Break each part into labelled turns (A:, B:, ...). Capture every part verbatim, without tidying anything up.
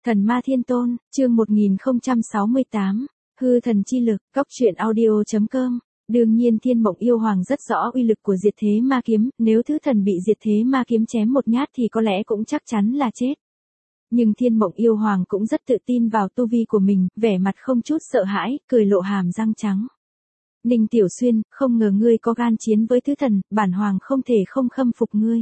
A: Thần Ma Thiên Tôn, chương một nghìn không trăm sáu mươi tám, hư thần chi lực, góc truyện audio chấm com. Đương nhiên Thiên Mộng Yêu Hoàng rất rõ uy lực của diệt thế ma kiếm, nếu thứ thần bị diệt thế ma kiếm chém một nhát thì có lẽ cũng chắc chắn là chết. Nhưng Thiên Mộng Yêu Hoàng cũng rất tự tin vào tu vi của mình, vẻ mặt không chút sợ hãi, cười lộ hàm răng trắng. Ninh Tiểu Xuyên, không ngờ ngươi có gan chiến với thứ thần, bản hoàng không thể không khâm phục ngươi.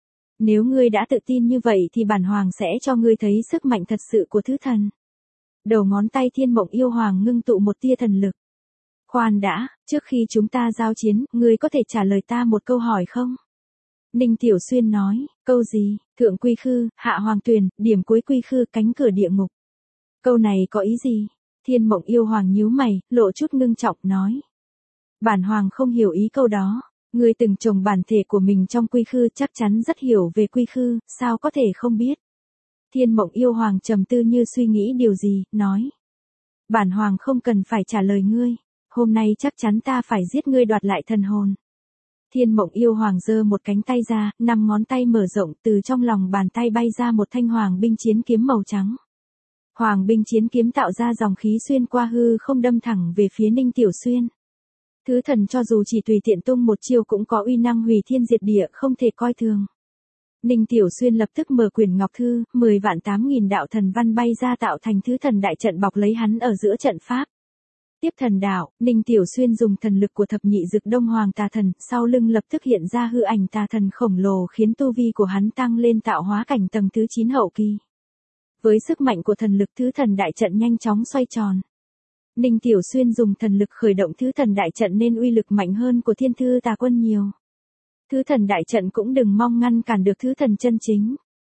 A: Nếu ngươi đã tự tin như vậy thì bản hoàng sẽ cho ngươi thấy sức mạnh thật sự của thứ thần. Đầu ngón tay Thiên Mộng Yêu Hoàng ngưng tụ một tia thần lực. Khoan đã, trước khi chúng ta giao chiến, ngươi có thể trả lời ta một câu hỏi không? Ninh Tiểu Xuyên nói, câu gì? Thượng quy khư, hạ hoàng tuyền, điểm cuối quy khư, cánh cửa địa ngục. Câu này có ý gì? Thiên Mộng Yêu Hoàng nhíu mày, lộ chút ngưng trọng, nói. Bản hoàng không hiểu ý câu đó. Ngươi từng trồng bản thể của mình trong quy khư, chắc chắn rất hiểu về quy khư, sao có thể không biết? Thiên Mộng Yêu Hoàng trầm tư như suy nghĩ điều gì, nói. Bản hoàng không cần phải trả lời ngươi, hôm nay chắc chắn ta phải giết ngươi đoạt lại thần hồn. Thiên Mộng Yêu Hoàng giơ một cánh tay ra, năm ngón tay mở rộng, từ trong lòng bàn tay bay ra một thanh hoàng binh chiến kiếm màu trắng. Hoàng binh chiến kiếm tạo ra dòng khí xuyên qua hư không đâm thẳng về phía Ninh Tiểu Xuyên. Thứ thần cho dù chỉ tùy tiện tung một chiêu cũng có uy năng hủy thiên diệt địa, không thể coi thường. Ninh Tiểu Xuyên lập tức mở quyển ngọc thư, mười vạn tám nghìn đạo thần văn bay ra tạo thành thứ thần đại trận bọc lấy hắn ở giữa trận pháp. Tiếp thần đạo, Ninh Tiểu Xuyên dùng thần lực của thập nhị dực đông hoàng tà thần, sau lưng lập tức hiện ra hư ảnh tà thần khổng lồ khiến tu vi của hắn tăng lên tạo hóa cảnh tầng thứ chín hậu kỳ. Với sức mạnh của thần lực thứ thần đại trận nhanh chóng xoay tròn. Ninh Tiểu Xuyên dùng thần lực khởi động thứ thần đại trận nên uy lực mạnh hơn của thiên thư tà quân nhiều. Thứ thần đại trận cũng đừng mong ngăn cản được thứ thần chân chính.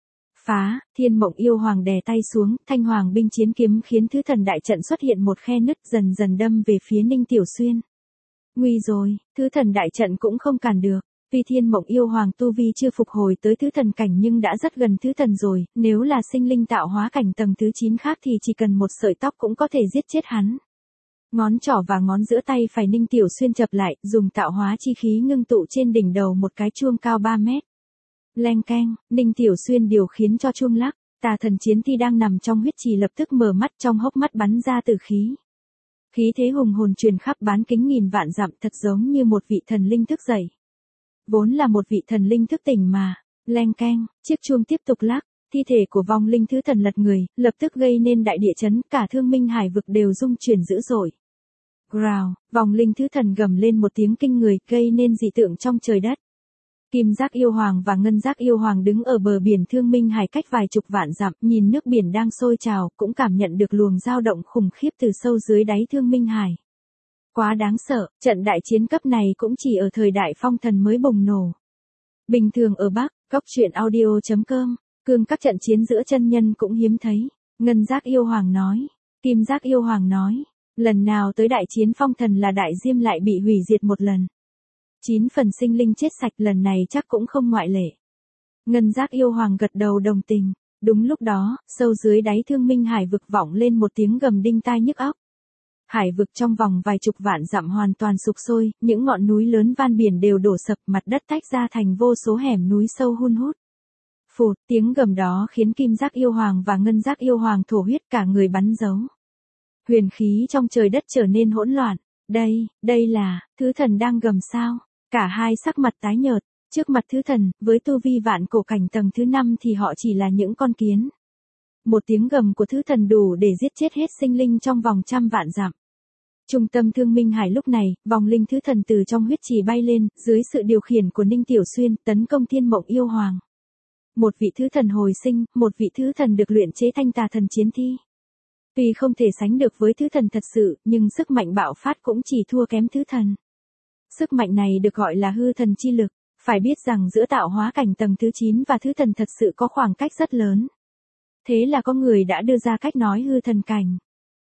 A: Phá, Thiên Mộng Yêu Hoàng đè tay xuống, thanh hoàng binh chiến kiếm khiến thứ thần đại trận xuất hiện một khe nứt dần dần đâm về phía Ninh Tiểu Xuyên. Nguy rồi, thứ thần đại trận cũng không cản được. Tuy Thiên Mộng Yêu Hoàng tu vi chưa phục hồi tới thứ thần cảnh nhưng đã rất gần thứ thần rồi, nếu là sinh linh tạo hóa cảnh tầng thứ chín khác thì chỉ cần một sợi tóc cũng có thể giết chết hắn. Ngón trỏ và ngón giữa tay phải Ninh Tiểu Xuyên chập lại, dùng tạo hóa chi khí ngưng tụ trên đỉnh đầu một cái chuông cao ba mét. Leng keng, Ninh Tiểu Xuyên điều khiến cho chuông lắc, tà thần chiến thi đang nằm trong huyết trì lập tức mở mắt, trong hốc mắt bắn ra tử khí. Khí thế hùng hồn truyền khắp bán kính nghìn vạn dặm, thật giống như một vị thần linh thức dậy. Vốn là một vị thần linh thức tỉnh mà. Leng keng, chiếc chuông tiếp tục lắc, thi thể của vong linh thứ thần lật người, lập tức gây nên đại địa chấn, cả Thương Minh Hải vực đều rung chuyển dữ dội. Growl, vong linh thứ thần gầm lên một tiếng kinh người, gây nên dị tượng trong trời đất. Kim Giác Yêu Hoàng và Ngân Giác Yêu Hoàng đứng ở bờ biển Thương Minh Hải cách vài chục vạn dặm, nhìn nước biển đang sôi trào, cũng cảm nhận được luồng dao động khủng khiếp từ sâu dưới đáy Thương Minh Hải. Quá đáng sợ, trận đại chiến cấp này cũng chỉ ở thời đại phong thần mới bùng nổ. Bình thường ở Bắc, góc truyện audio chấm com, cương các trận chiến giữa chân nhân cũng hiếm thấy. Ngân Giác Yêu Hoàng nói, Kim Giác Yêu Hoàng nói, lần nào tới đại chiến phong thần là đại diêm lại bị hủy diệt một lần. Chín phần sinh linh chết sạch, lần này chắc cũng không ngoại lệ. Ngân Giác Yêu Hoàng gật đầu đồng tình. Đúng lúc đó, sâu dưới đáy Thương Minh Hải vực vọng lên một tiếng gầm đinh tai nhức óc. Hải vực trong vòng vài chục vạn dặm hoàn toàn sụp sôi, những ngọn núi lớn van biển đều đổ sập, mặt đất tách ra thành vô số hẻm núi sâu hun hút. Phụt, tiếng gầm đó khiến Kim Giác Yêu Hoàng và Ngân Giác Yêu Hoàng thổ huyết, cả người bắn dấu. Huyền khí trong trời đất trở nên hỗn loạn. Đây, đây là, thứ thần đang gầm sao? Cả hai sắc mặt tái nhợt, trước mặt thứ thần, với tu vi vạn cổ cảnh tầng thứ năm thì họ chỉ là những con kiến. Một tiếng gầm của thứ thần đủ để giết chết hết sinh linh trong vòng trăm vạn dặm. Trung tâm Thương Minh Hải lúc này, vòng linh thứ thần từ trong huyết trì bay lên, dưới sự điều khiển của Ninh Tiểu Xuyên, tấn công Thiên Mộng Yêu Hoàng. Một vị thứ thần hồi sinh, một vị thứ thần được luyện chế thanh tà thần chiến thi. Tuy không thể sánh được với thứ thần thật sự, nhưng sức mạnh bạo phát cũng chỉ thua kém thứ thần. Sức mạnh này được gọi là hư thần chi lực, phải biết rằng giữa tạo hóa cảnh tầng thứ chín và thứ thần thật sự có khoảng cách rất lớn. Thế là có người đã đưa ra cách nói hư thần cảnh.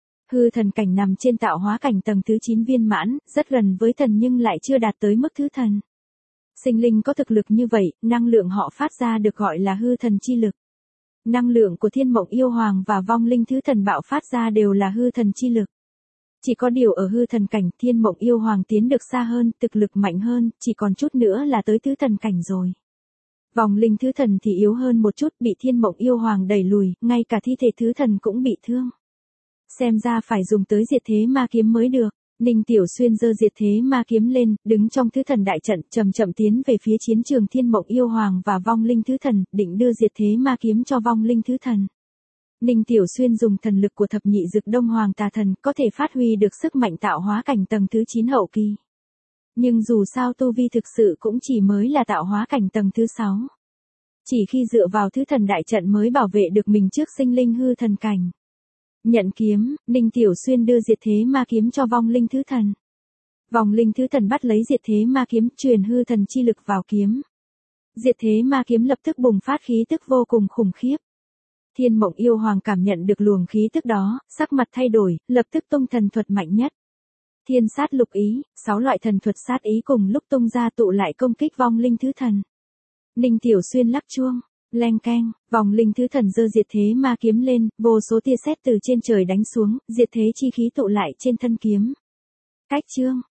A: Hư thần cảnh nằm trên tạo hóa cảnh tầng thứ chín viên mãn, rất gần với thần nhưng lại chưa đạt tới mức thứ thần. Sinh linh có thực lực như vậy, năng lượng họ phát ra được gọi là hư thần chi lực. Năng lượng của Thiên Mộng Yêu Hoàng và vong linh thứ thần bạo phát ra đều là hư thần chi lực. Chỉ có điều ở hư thần cảnh, Thiên Mộng Yêu Hoàng tiến được xa hơn, thực lực mạnh hơn, chỉ còn chút nữa là tới tứ thần cảnh rồi. Vòng linh thứ thần thì yếu hơn một chút, bị Thiên Mộng Yêu Hoàng đẩy lùi, ngay cả thi thể thứ thần cũng bị thương. Xem ra phải dùng tới diệt thế ma kiếm mới được. Ninh Tiểu Xuyên giơ diệt thế ma kiếm lên, đứng trong thứ thần đại trận, chậm chậm tiến về phía chiến trường Thiên Mộng Yêu Hoàng và vong linh thứ thần, định đưa diệt thế ma kiếm cho vong linh thứ thần. Ninh Tiểu Xuyên dùng thần lực của thập nhị dực Đông Hoàng Tà Thần, có thể phát huy được sức mạnh tạo hóa cảnh tầng thứ chín hậu kỳ. Nhưng dù sao tu vi thực sự cũng chỉ mới là tạo hóa cảnh tầng thứ sáu. Chỉ khi dựa vào thứ thần đại trận mới bảo vệ được mình trước sinh linh hư thần cảnh. Nhận kiếm, Ninh Tiểu Xuyên đưa diệt thế ma kiếm cho vong linh thứ thần. Vong linh thứ thần bắt lấy diệt thế ma kiếm, truyền hư thần chi lực vào kiếm. Diệt thế ma kiếm lập tức bùng phát khí tức vô cùng khủng khiếp. Thiên Mộng Yêu Hoàng cảm nhận được luồng khí tức đó, sắc mặt thay đổi, lập tức tung thần thuật mạnh nhất. Thiên sát lục ý, sáu loại thần thuật sát ý cùng lúc tung ra tụ lại công kích vong linh thứ thần. Ninh Tiểu Xuyên lắc chuông, leng keng, vong linh thứ thần giơ diệt thế ma kiếm lên, vô số tia sét từ trên trời đánh xuống, diệt thế chi khí tụ lại trên thân kiếm. Cách chương,